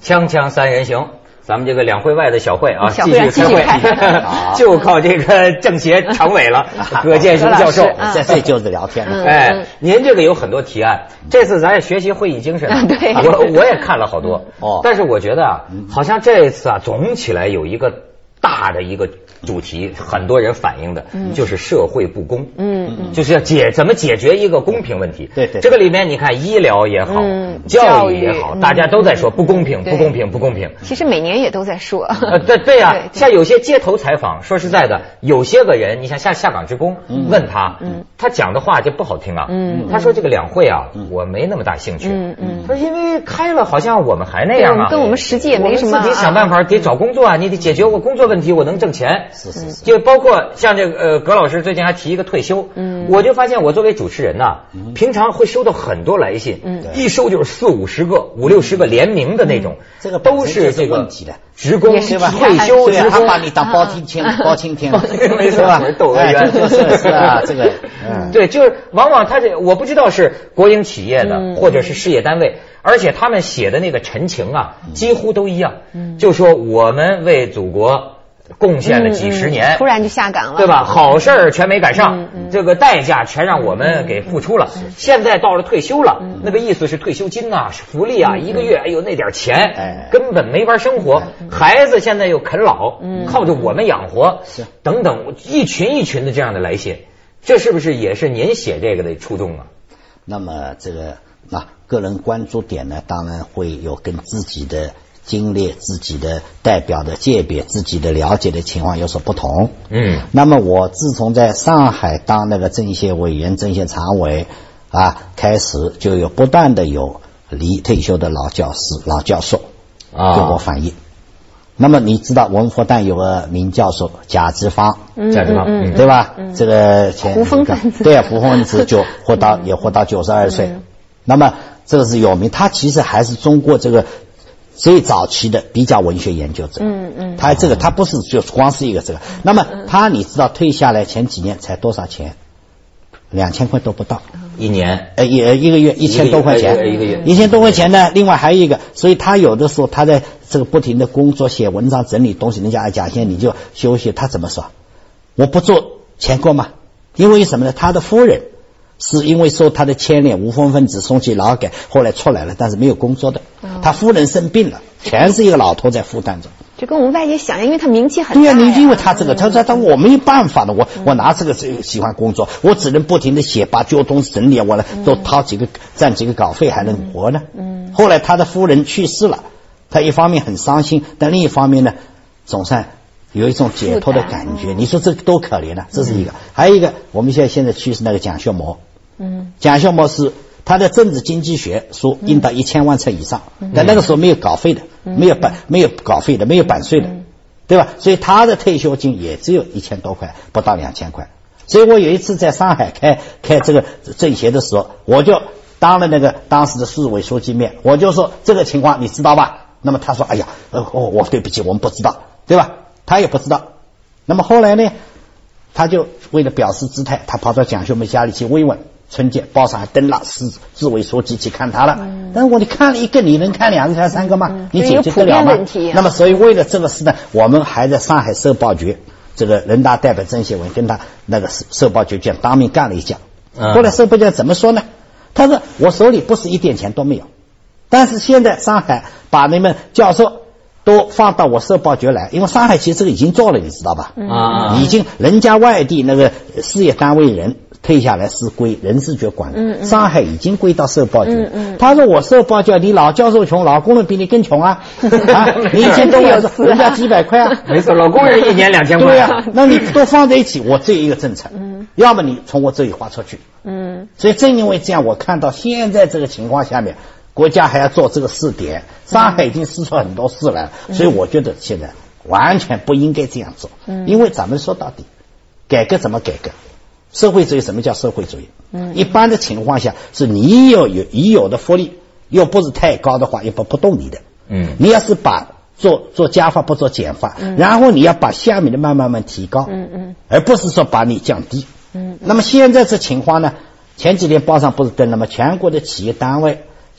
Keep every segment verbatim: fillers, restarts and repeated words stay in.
锵锵三人行，咱们这个两会外的小会啊， 继续开会，就靠这个政协常委了，葛建雄教授， 这这就是聊天了。 哎，您这个有很多提案，这次咱也学习会议精神， 对， 我我也看了好多，哦，但是我觉得啊，好像这次啊，总起来有一个大的一个主题，很多人反映的就是社会不公，嗯，就是要解怎么解决一个公平问题。 对对， 这个里面你看医疗也好，教育也好，大家都在说不公平，不公平，不公平。 其实每年也都在说。 呃，对对呀，像有些街头采访，说实在的，有些个人，你像下下岗职工，问他，他讲的话就不好听啊。嗯，他说这个两会啊，我没那么大兴趣。嗯嗯，他说因为开了，好像我们还那样啊， 跟我们实际也没什么。 自己想办法得找工作啊，你得解决我工作问题，我能挣钱。 是是是， 就包括像这个呃，葛老师最近还提一个退休，嗯，我就发现我作为主持人呐，嗯，平常会收到很多来信，嗯，一收就是四五十个、五六十个联名的那种，嗯， 这个都是这个问题的职工对吧？ 退休职工， 他把你当包青天，包青天， 没错吧？窦娥冤就是是啊，这个， 嗯，对，就是往往他这我不知道是国营企业的或者是事业单位，而且他们写的那个陈情啊，几乎都一样，嗯，就说我们为祖国贡献了几十年， 嗯嗯，突然就下岗了， 对吧？好事儿全没赶上，嗯嗯，这个代价全让我们给付出了。嗯，现在到了退休了，嗯，那个意思是退休金啊，是福利啊，嗯，一个月哎呦那点钱，哎，根本没法生活。嗯，孩子现在又啃老，嗯，靠着我们养活，是等等一群一群的这样的来信，这是不是也是您写这个的初衷啊？ 那么这个那个人关注点呢，当然会有跟自己的经历、自己的代表的界别、自己的了解的情况有所不同。嗯，那么我自从在上海当那个政协委员、政协常委啊开始，就有不断的有离退休的老教师、老教授啊给我反映。那么你知道我们复旦有个名教授贾志芳， 贾志芳，嗯， 对吧？嗯，这个前胡风分子， 对，胡风分子就活到也活到九十二岁。嗯，那么这个是有名，他其实还是中国这个最早期的比较文学研究者。嗯嗯，他这个他不是就光是一个这个。那么他你知道退下来前几年才多少钱？两千块都不到一年， 呃，一一个月一千多块钱， 一个月一千多块钱呢。另外还有一个，所以他有的时候他在这个不停的工作、写文章、整理东西，人家讲现在你就休息，他怎么说？我不做钱够吗？因为什么呢？他的夫人是因为受他的牵连，无风分子送去劳改，后来出来了，但是没有工作的。他夫人生病了，全是一个老头在负担着。 就跟我们外界想，因为他名气很大。 对呀，你因为他这个，他说他我没有办法的，我我拿这个喜欢工作，我只能不停的写，把交通整理，我呢都掏几个赚几个稿费还能活呢。嗯。后来他的夫人去世了，他一方面很伤心，但另一方面呢，总算有一种解脱的感觉。你说这多可怜啊，这是一个。还有一个，我们现在现在去世那个蒋孝模。嗯，蒋孝模是他的政治经济学书印到一千万册以上，嗯，但那个时候没有稿费的，嗯，没有版没有稿费的，没有版税的，嗯，对吧？所以他的退休金也只有一千多块，不到两千块。所以我有一次在上海开开这个政协的时候，我就当了那个当时的市委书记面，我就说这个情况你知道吧？那么他说哎呀，呃，哦，我对不起，我们不知道，对吧？他也不知道。那么后来呢，他就为了表示姿态，他跑到蒋孝模家里去慰问。春节报上还登了市市委书记去看他了，嗯，但是我你看了一个，你能看两个看三个吗？嗯，你解决得了吗？ 啊， 那么所以为了这个事呢，我们还在上海社保局这个人大代表政协委跟他那个社保局长当面干了一架。嗯，后来社保局怎么说呢？他说我手里不是一点钱都没有，但是现在上海把你们教授都放到我社保局来，因为上海其实这个已经做了，你知道吧？嗯，已经人家外地那个事业单位人退下来是归人事局管的，嗯嗯，上海已经归到社保局。嗯嗯，他说我社保局，你老教授穷，老工人比你更穷啊！啊，你一千多块，人家几百块啊！ 没错，老工人一年两千块。 对啊，那你都放在一起，我只有一个政策，嗯，要么你从我这里划出去。嗯，所以正因为这样，我看到现在这个情况下面，国家还要做这个试点，上海已经试出很多事来了，嗯，所以我觉得现在完全不应该这样做。嗯，因为咱们说到底，改革怎么改革？社会主义什么叫社会主义？嗯，一般的情况下是你有有已有的福利又不是太高的话，也不不动你的。嗯，你要是把做做加法不做减法，嗯，然后你要把下面的慢慢慢提高。嗯嗯，而不是说把你降低。嗯，那么现在这情况呢，前几天报上不是登了吗？全国的企业单位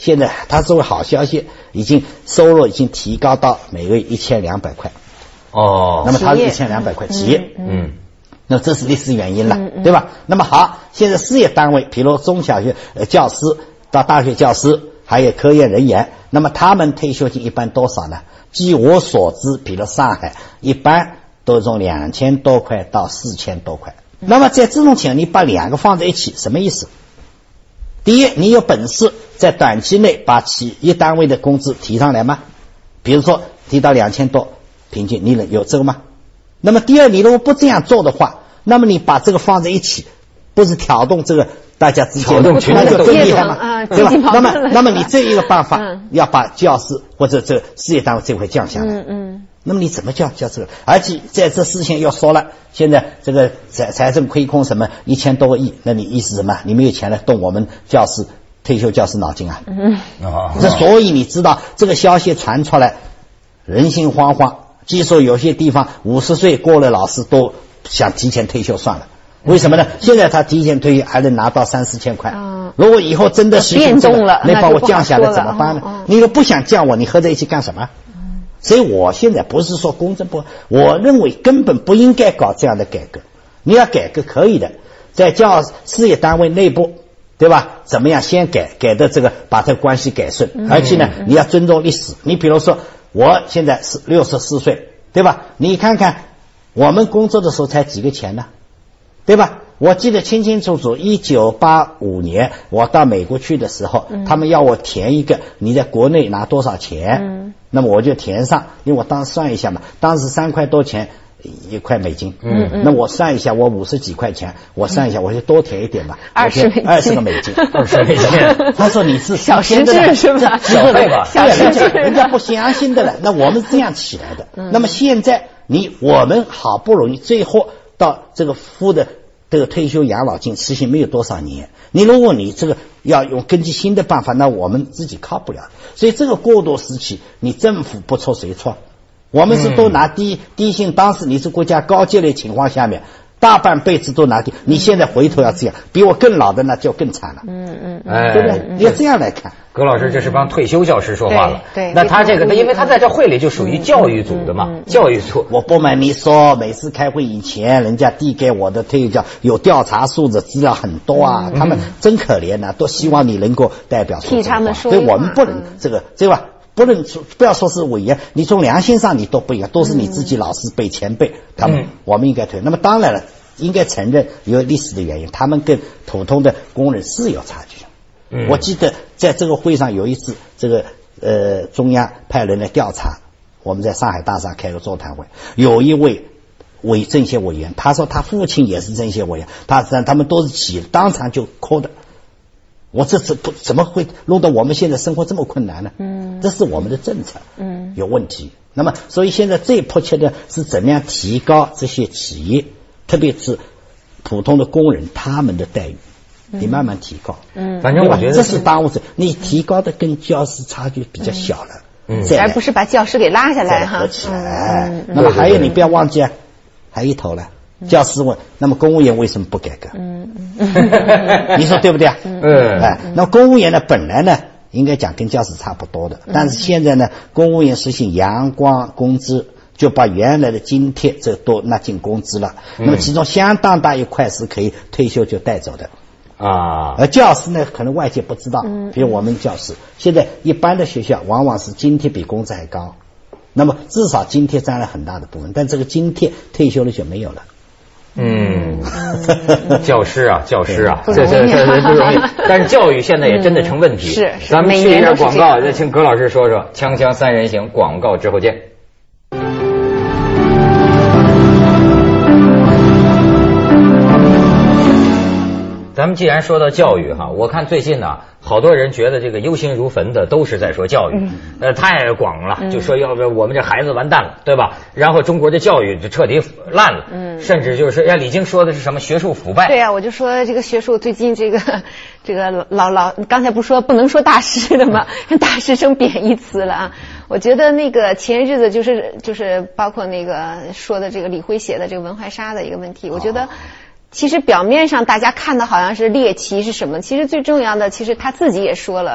现在他作为好消息，已经收入已经提高到每个月一千两百块。 哦， 那么他是一千两百块企业， 嗯， 那这是历史原因了，嗯、对吧？那么好，现在事业单位，比如中小学呃教师到大学教师，还有科研人员，那么他们退休金一般多少呢？据我所知，比如上海一般都从两千多块到四千多块。那么在这种情况，你把两个放在一起，什么意思？第一，你有本事在短期内把企业单位的工资提上来吗？比如说提到两千多平均，你能有这个吗？那么第二，你如果不这样做的话，那么你把这个放在一起，不是挑动这个大家之间的，那就更厉害嘛，对吧？那么，那么你这一个办法，嗯、要把教师或者这个事业单位这块降下来。嗯嗯。那么你怎么叫叫这个？而且在这事情要说了，现在这个财财政亏空什么一千多个亿，那你意思什么？你没有钱了，动我们教师退休教师脑筋啊？嗯。哦。这所以你知道这个消息传出来，人心惶惶。据说有些地方五十岁过了，老师都想提前退休算了。为什么呢？现在他提前退休还能拿到三四千块。嗯。如果以后真的实行这个，你把我降下来怎么办呢？嗯、你又不想降我，你合在一起干什么？所以我现在不是说公正不，我认为根本不应该搞这样的改革。你要改革可以的，在教事业单位内部，对吧？怎么样先改，改的这个把这个关系改顺，而且呢，你要尊重历史。你比如说，我现在是六十四岁，对吧？你看看我们工作的时候才几个钱呢，对吧？我记得清清楚楚，一九八五年我到美国去的时候，嗯、他们要我填一个你在国内拿多少钱，嗯、那么我就填上，因为我当时算一下嘛，当时三块多钱一块美金，嗯嗯，那我算一下，我五十几块钱，我算一下，我就多填一点吧， 二十美金， 二十个美金， 二十美金。 他说你是小实质是吧？ 小费吧， 对，人家人家不相信的了。那我们这样起来的，嗯、那么现在你我们好不容易最后到这个付的。这个退休养老金实行没有多少年，你如果你这个要用根据新的办法，那我们自己靠不了。所以这个过渡时期，你政府不错谁错？我们是都拿低、嗯、低薪，当时你是国家高阶的情况下面，大半辈子都拿低，你现在回头要这样，比我更老的那就更惨了。嗯嗯，哎，对不对？你要这样来看。 葛老师，这是帮退休教师说话了。 对，对那他这个，因为他在这会里就属于教育组的嘛，嗯嗯嗯、教育组。 我不瞒你说，每次开会以前，人家递给我的退休教有调查数字资料很多啊，嗯、他们真可怜呐、啊，都希望你能够代表替他们说。 所以我们不能这个，对吧？不能说不要说是委员，你从良心上你都不一样，都是你自己老师辈前辈，他们、嗯、我们应该退。那么当然了，应该承认有历史的原因，他们跟普通的工人是有差距。嗯、我记得在这个会上有一次，这个呃中央派人来调查，我们在上海大厦开个座谈会，有一位委政协委员，他说他父亲也是政协委员，他他们都是企业，当场就哭的。我这次不怎么会弄得我们现在生活这么困难呢？嗯，这是我们的政策嗯有问题。那么，所以现在最迫切的是怎么样提高这些企业，特别是普通的工人他们的待遇。你慢慢提高，嗯， 反正我觉得这是当务之，你提高的跟教师差距比较小了， 嗯，而不是把教师给拉下来哈， 合起来。嗯、那么还有你不要忘记啊，还一头了，教师问，那么公务员为什么不改革？嗯嗯，你说对不对啊？嗯，哎，那么公务员呢，本来呢应该讲跟教师差不多的，但是现在呢，公务员实行阳光工资。就把原来的津贴这都纳进工资了，那么其中相当大一块是可以退休就带走的。啊，而教师呢，可能外界不知道，比如我们教师，现在一般的学校往往是津贴比工资还高，那么至少津贴占了很大的部分，但这个津贴退休了就没有了。 嗯，教师啊，教师啊，这这这不容易。但是教育现在也真的成问题。 是， 咱们去一下广告，再请葛老师说说《锵锵三人行》广告之后见。咱们既然说到教育哈，我看最近呢、啊，好多人觉得这个忧心如焚的都是在说教育，嗯、呃，太广了，嗯、就说要不我们这孩子完蛋了，对吧？然后中国的教育就彻底烂了，嗯，甚至就是呀，李菁说的是什么学术腐败？ 对呀、啊，我就说这个学术最近这个这个老老，刚才不说不能说大师的吗？大师成贬义词了啊！我觉得那个前日子就是就是包括那个说的这个李辉写的这个文怀沙的一个问题，我觉得。其实表面上大家看的好像是猎奇是什么，其实最重要的，其实他自己也说了，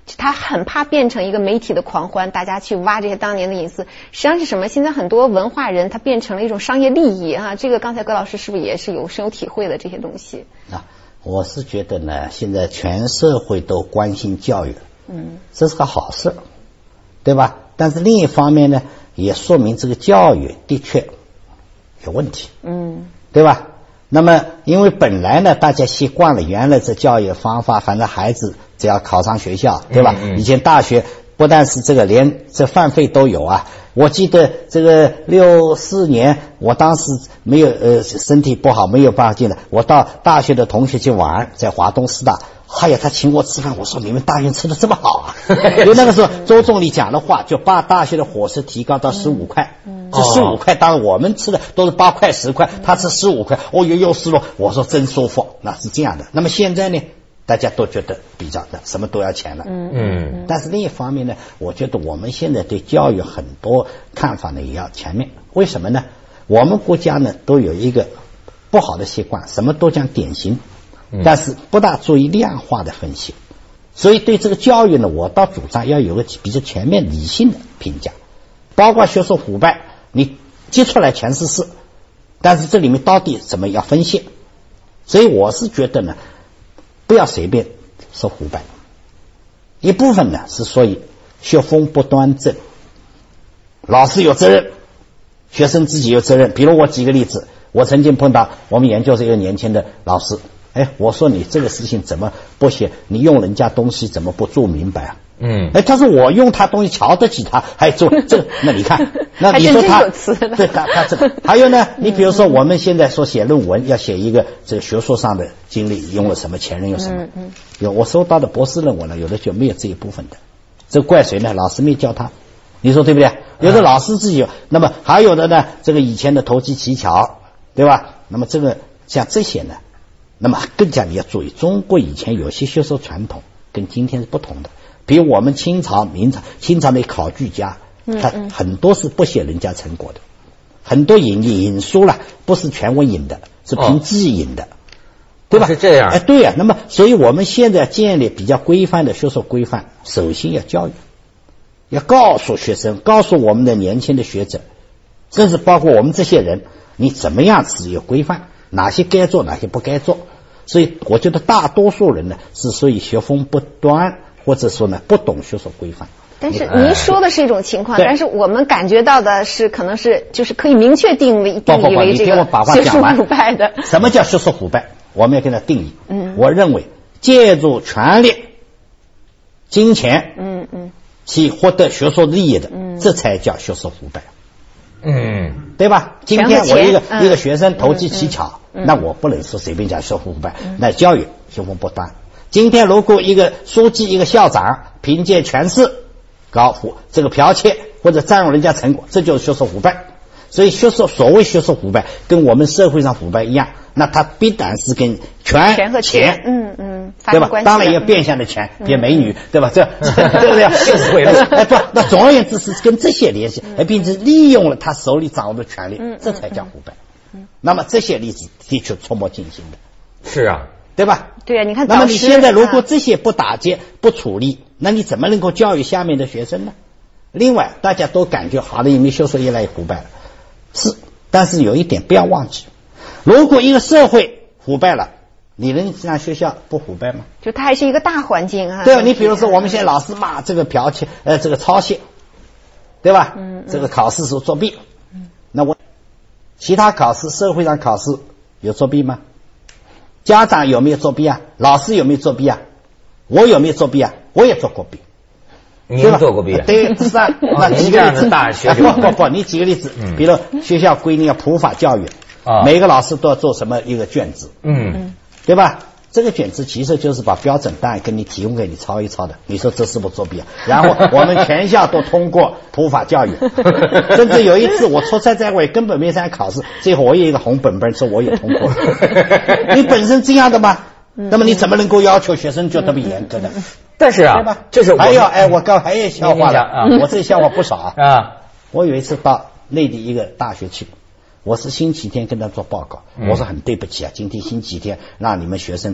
他很怕变成一个媒体的狂欢，大家去挖这些当年的隐私。实际上是什么？现在很多文化人他变成了一种商业利益啊，这个刚才葛老师是不是也是有深有体会的这些东西？ 啊，我是觉得呢，现在全社会都关心教育，嗯，这是个好事，对吧？但是另一方面呢，也说明这个教育的确有问题，嗯，对吧？那么因为本来呢大家习惯了原来这教育方法，反正孩子只要考上学校，对吧？嗯嗯，以前大学不但是这个连这饭费都有啊，我记得这个六四年我当时没有呃身体不好没有办法进来，我到大学的同学去玩，在华东师大，哎呀他请我吃饭，我说你们大学吃的这么好啊，因为那个时候周总理讲的话就把大学的伙食提高到十五块，嗯，这十五块当然我们吃的都是八块十块，他吃十五块，哦哟又失落，我说真舒服，那是这样的。那么现在呢大家都觉得比较的什么都要钱了，嗯嗯，但是另一方面呢，我觉得我们现在对教育很多看法呢也要全面。为什么呢？我们国家呢都有一个不好的习惯，什么都讲典型，但是不大注意量化的分析。所以对这个教育呢，我倒主张要有个比较全面理性的评价，包括学术腐败，你接出来全是事，但是这里面到底怎么样分析？所以我是觉得呢，不要随便说腐败，一部分呢是属于学风不端正，老师有责任，学生自己有责任。比如我举个例子，我曾经碰到我们研究所一个年轻的老师，哎，我说你这个事情怎么不写？你用人家东西怎么不做明白啊？嗯，哎，他说我用他东西瞧得起他，还做这，那你看，那你说他对他他这个，还有呢，你比如说我们现在说写论文要写一个这个学术上的经历，用了什么前人有什么，嗯，有我收到的博士论文呢，有的就没有这一部分的，这怪谁呢？老师没教他，你说对不对？有的老师自己有，那么还有的呢，这个以前的投机取巧，对吧？那么这个像这些呢，那么更加你要注意，中国以前有些学术传统跟今天是不同的。比如我们清朝、明朝，清朝的考据家，他很多是不写人家成果的，很多引引书了，不是全文引的，是凭记忆引的，哦，对吧？是这样。哎，对呀，啊。那么，所以我们现在建立比较规范的学术规范，首先要教育，要告诉学生，告诉我们的年轻的学者，甚至包括我们这些人，你怎么样是有规范，哪些该做，哪些不该做。所以，我觉得大多数人呢，是属于学风不端。或者说呢，不懂学术规范。 但是您说的是一种情况，但是我们感觉到的是，可能是就是可以明确定为定义为这个学术腐败的。 什么叫学术腐败？我们要给它定义。嗯，我认为借助权力、金钱，嗯嗯，去获得学术利益的，嗯，这才叫学术腐败。嗯，对吧？今天我一个、嗯、一个学生投机取巧，嗯嗯，那我不能说随便讲学术腐败，嗯，那教育学风不端。今天如果一个书记、一个校长凭借权势搞腐这个剽窃或者占用人家成果，这就是学术腐败。所以学术所谓学术腐败，跟我们社会上腐败一样，那它必然是跟权权和钱，嗯嗯， 对吧？当然也变相的钱，比如美女，嗯，对吧？这对不对？就是会了。哎，不，那总而言之是跟这些联系，哎，并且利用了他手里掌握的权利，这才叫腐败。那么这些例子的确触目惊心的。是啊。对吧？ 对啊，你看， 那么你现在如果这些不打击、不处理，那你怎么能够教育下面的学生呢？另外，大家都感觉好的，因为学术越来越腐败了，是，但是有一点不要忘记，如果一个社会腐败了，你能让学校不腐败吗？ 就它还是一个大环境啊。 对啊，你比如说我们现在老师骂这个剽窃，呃，这个抄袭，对吧？嗯，这个考试时候作弊，嗯，那我其他考试，社会上考试有作弊吗？家长有没有作弊啊？老师有没有作弊啊？我有没有作弊啊？我也做过弊。 您做过弊啊？ 对，是啊。那举个例子，大学不不不，你举个例子，比如学校规定要普法教育，啊，每个老师都要做什么一个卷子，嗯，对吧？这个卷子其实就是把标准答案给你提供给你抄一抄的，你说这是不是作弊啊？然后我们全校都通过普法教育，甚至有一次我出差在外根本没参加考试，最后我有一个红本本说我也通过了。你本身这样的嘛，那么你怎么能够要求学生就特别严格的？ 但是啊， 这是还有哎，我刚还有笑话了啊，我这笑话不少啊。啊，我有一次到内地一个大学去。我是星期天跟他做报告，我说很对不起啊，今天星期天让你们学生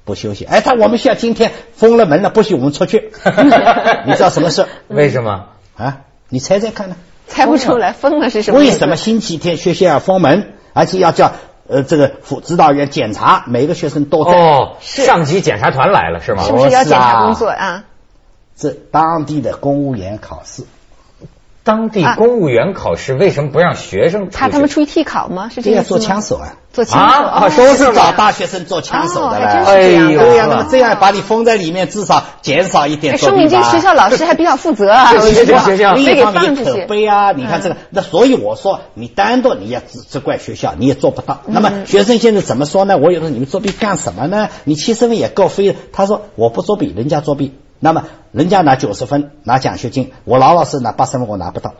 不休息。哎，他我们学校今天封了门了，不许我们出去。你知道什么事？ 为什么啊？你猜猜看呢？ 猜不出来，封了是什么？ 为什么星期天学校要封门，而且要叫呃这个辅指导员检查每个学生都在？ 哦，上级检查团来了是吗？ 是不是要检查工作啊？ 这当地的公务员考试。 当地公务员考试为什么不让学生出去？ 怕他们出去替考吗？是这样。 做枪手啊？ 做枪手啊， 都是找大学生做枪手的了。 哎呦， 对呀，那么这样把你封在里面，至少减少一点。 说明这个学校老师还比较负责啊。 这个学校另一方面也可悲啊。你看这个，那所以我说，你单独你要只只怪学校，你也做不到。那么学生现在怎么说呢？我有的你们作弊干什么呢？你七十分也够飞。他说我不作弊，人家作弊。那么人家拿九十分拿奖学金，我老老实拿八十分我拿不到。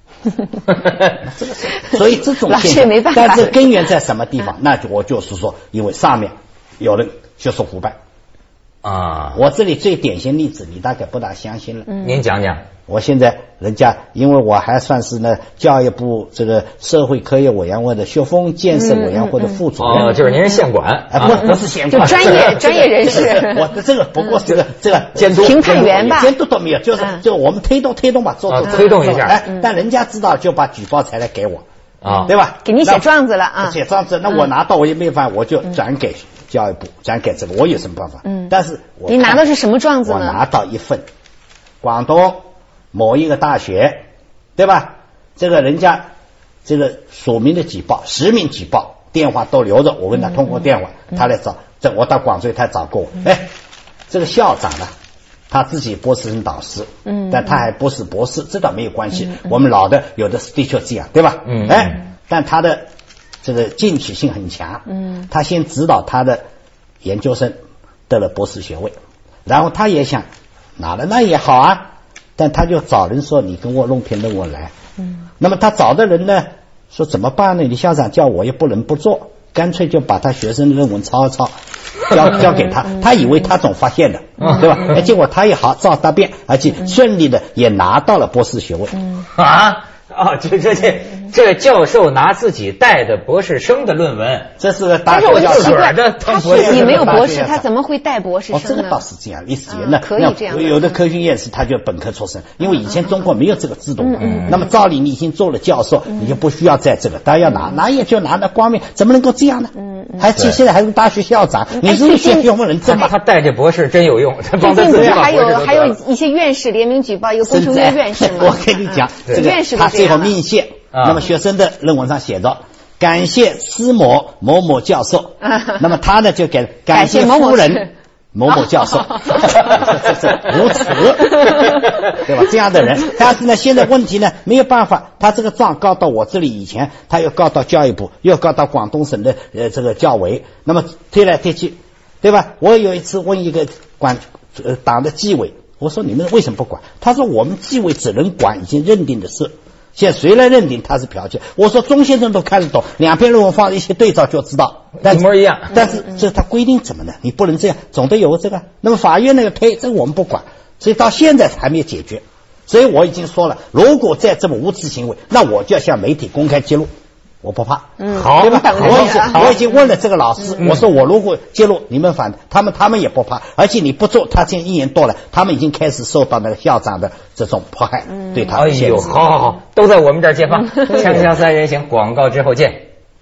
所以这种现象，但是根源在什么地方？那就我就是说，因为上面有人就是腐败啊。 我这里最典型例子，你大概不大相信了。 嗯、您讲讲。 我现在人家，因为我还算是呢教育部这个社会科学委员会的学风建设委员会的副主任。 哦，就是您是县管， 哎，不不是县管， 就专业专业人士。 我的这个不过是这个这个监督评判员吧， 监督都没有，就是就我们推动推动吧，做做推动一下。 哎，但人家知道就把举报材来给我啊， 对吧？ 给你写状子了啊， 写状子，那我拿到我也没办法，我就转给教育部，转给这个，我有什么办法？嗯，但是我你拿的是什么状子呢？ 我拿到一份广东某一个大学，对吧？这个人家这个署名的举报，实名举报，电话都留着，我跟他通过电话，嗯、他来找，这我到广州他找过我，嗯、哎，这个校长呢，他自己博士生导师，嗯，但他还不是博士，这倒没有关系，嗯、我们老的有的是的确这样，对吧？嗯，哎，但他的这个进取性很强，嗯，他先指导他的研究生得了博士学位，然后他也想拿了那也好啊。但他就找人说你跟我弄篇论文来，嗯，那么他找的人呢说怎么办呢？你校长叫我也不能不做，干脆就把他学生的论文抄一抄，交交给他，他以为他总发现的，嗯、对吧？哎，结果他也好照答辩，而且顺利的也拿到了博士学位， 嗯、啊。哦，这这这这教授拿自己带的博士生的论文， 这是个大学校长的，他自己没有博士，他怎么会带博士生呢？ 哦，这个倒是这样，历史学呢， 可以这样。 有的科学院士他就本科出身，因为以前中国没有这个制度，嗯，那么照理你已经做了教授，你就不需要在这个，当然要拿，拿也就拿那光明，怎么能够这样呢？嗯，还现在还是大学校长，你是个学学问人，这么他带这博士真有用，他帮他自己还有还有一些院士联名举报，一个工程院院士嘛， 我跟你讲，这个他最后命谢。那么学生的论文上写着感谢司某某某教授，那么他呢就给感谢夫人某某教授，这是无耻，对吧？这样的人，但是呢，现在问题呢没有办法，他这个状告到我这里以前，他又告到教育部，又告到广东省的呃这个教委，那么推来推去，对吧？我有一次问一个管呃党的纪委，我说你们为什么不管？他说我们纪委只能管已经认定的事。现在谁来认定他是剽窃？我说钟先生都看得懂，两篇论文放一起对照就知道， 一模一样。 但是这他规定怎么呢？你不能这样，总得有个这个。那么法院那个推，这个我们不管，所以到现在还没有解决。所以我已经说了，如果再这么无耻行为，那我就要向媒体公开揭露。我不怕， 嗯， 好， 对吧？我已经我已经问了这个老师，嗯、我说我如果揭露，你们反，他们他们也不怕，而且你不做，他现在一年多了，他们已经开始受到那个校长的这种迫害，嗯、对他。 哎呦，好好好，都在我们这儿揭发。锵锵三人行，广告之后见。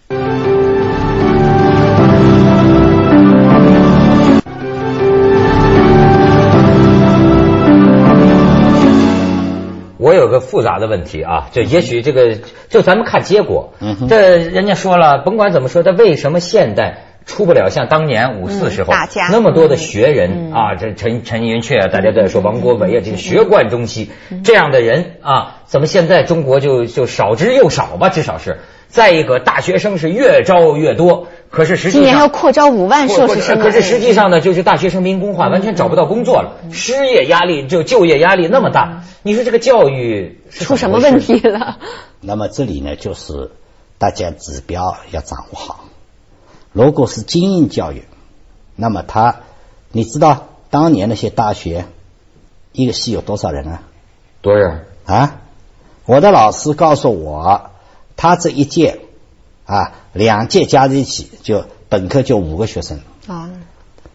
我有个复杂的问题啊，就也许这个就咱们看结果，嗯，这人家说了，甭管怎么说，他为什么现代出不了像当年五四时候、 嗯、 那么多的学人、嗯、啊，这陈陈寅恪啊，大家都在说王国维啊，这个学贯中西、嗯、这样的人啊，怎么现在中国就就少之又少吧？至少是。再一个，大学生是越招越多，可是实际上今年要扩招五万硕士生， 可是实际上呢，就是大学生民工化，完全找不到工作了，嗯、失业压力就就业压力那么大，嗯、你说这个教育出什么问题了？ 那么这里呢，就是大家指标要掌握好。如果是精英教育，那么他，你知道当年那些大学一个系有多少人啊？ 多少啊？我的老师告诉我。他这一届啊，两届加在一起就本科就五个学生啊，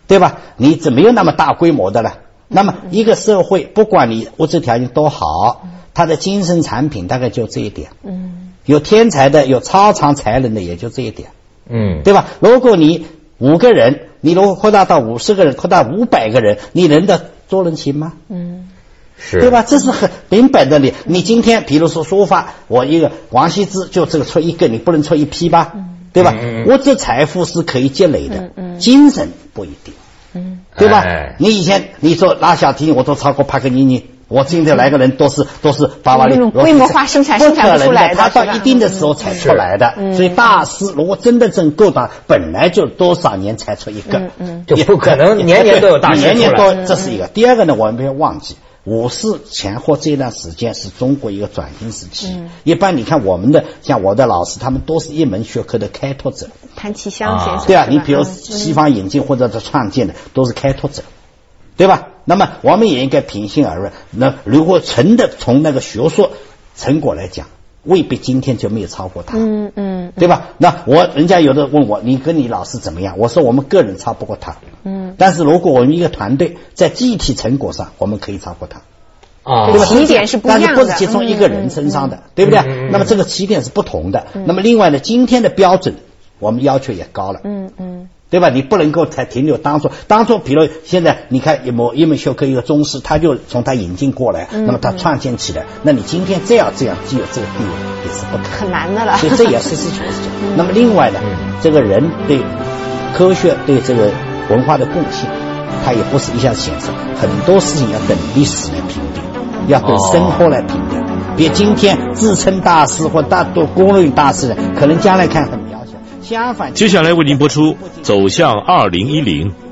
对吧？你怎么有那么大规模的了？那么一个社会，不管你物质条件多好，它的精神产品大概就这一点。嗯，有天才的，有超常才能的，也就这一点。嗯，对吧？如果你五个人，你如果扩大到五十个人，扩大五百个人，你能的做人情吗？嗯，是，对吧？这是很明摆的理。你今天比如说说法，我一个王羲之就这个出一个，你不能出一批吧？嗯，对吧？嗯，物质财富是可以积累的，嗯嗯，精神不一定。嗯，对吧？哎，你以前你说拉小提琴，我都超过帕格尼尼。我今天来个人都是都是巴瓦利， 规模化生产生产不出来的， 他到一定的时候才出来的。嗯，所以大师如果真的真够大，本来就多少年才出一个，嗯嗯， 就不可能年年都有大师出来。 年年都，这是一个。第二个呢，我们不要忘记，五四前后这段时间是中国一个转型时期。嗯，一般你看我们的像我的老师，他们都是一门学科的开拓者。 谭其骧先生， 对啊，你比如西方引进或者是创建的，都是开拓者。对吧？那么我们也应该平心而论，那如果纯的从那个学术成果来讲，未必今天就没有超过他。嗯嗯，对吧？那我人家有的问我，你跟你老师怎么样？我说我们个人超不过他。嗯，但是如果我们一个团队在集体成果上，我们可以超过他。 啊，对吧？起点是不一样的， 但是不是集中一个人身上的，嗯、对不对？嗯、那么这个起点是不同的。嗯、那么另外呢，今天的标准我们要求也高了。嗯嗯。对吧？你不能够才停留当初，当初比如现在你看一某一门学科一个中师，他就从他引进过来，嗯、那么他创建起来，那你今天这样这样具有这个地位也是不可能很难的了。 所以这也是事情是这样。嗯、那么另外呢，嗯、这个人对科学对这个文化的贡献，他也不是一下显示，很多事情要等历史来评定，要等生活来评定。哦、别今天自称大师或大多公认大师的，可能将来看很渺小。相反， 接下来为您播出《走向二零一零》。